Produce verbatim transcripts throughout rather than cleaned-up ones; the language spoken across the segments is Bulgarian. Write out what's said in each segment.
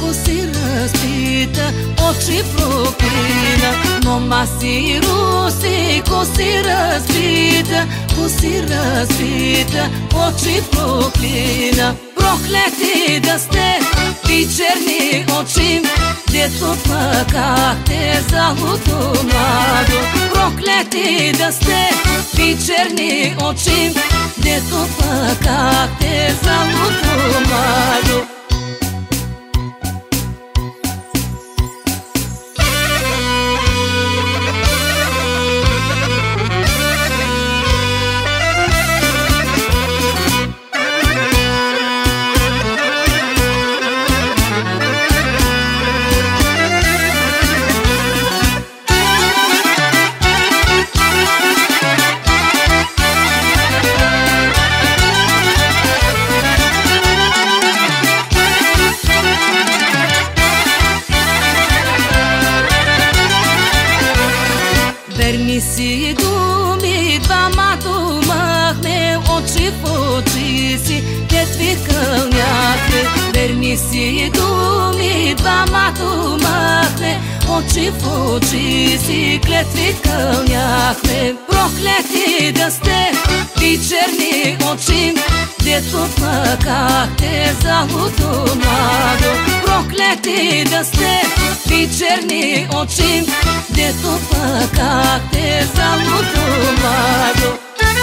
си разпита, очи проклина. Мома си руси, коси разбита, коси разбита, очи проклина. Проклети да сте и черни очи, дето плакахте злато младо. Проклети да сте и черни очи, дето плакахте злато младо. Верни си думи, двама думахме, очи в очи си, клетви кълняхме. Верни си думи, двама думахме, очи в очи си, клетви кълняхме. Проклети да сте и черни очи, дето плакахте злато младо. Проклети да сте и черни очи, дето плакахте злато младо.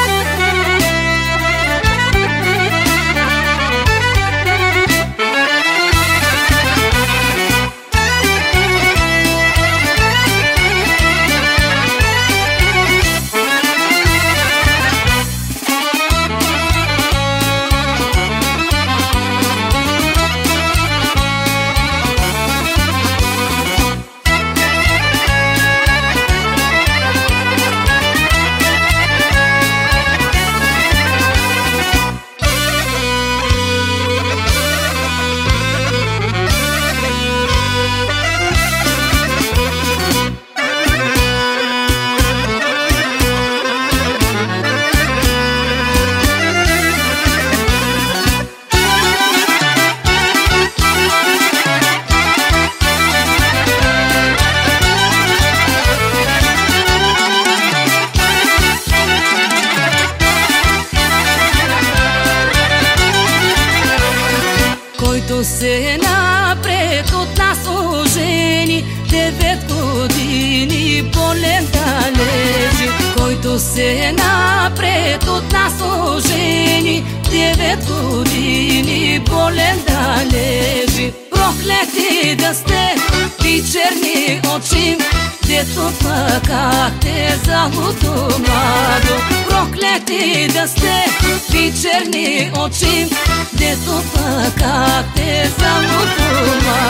Който се напред от нас ожени, девет години болен да лежи. Който се напред от нас ожени, девет години болен да лежи. Проклети да сте и черни очи, дето плакахте злато младо. Проклети да сте и черни очи, дето плакахте злато младо.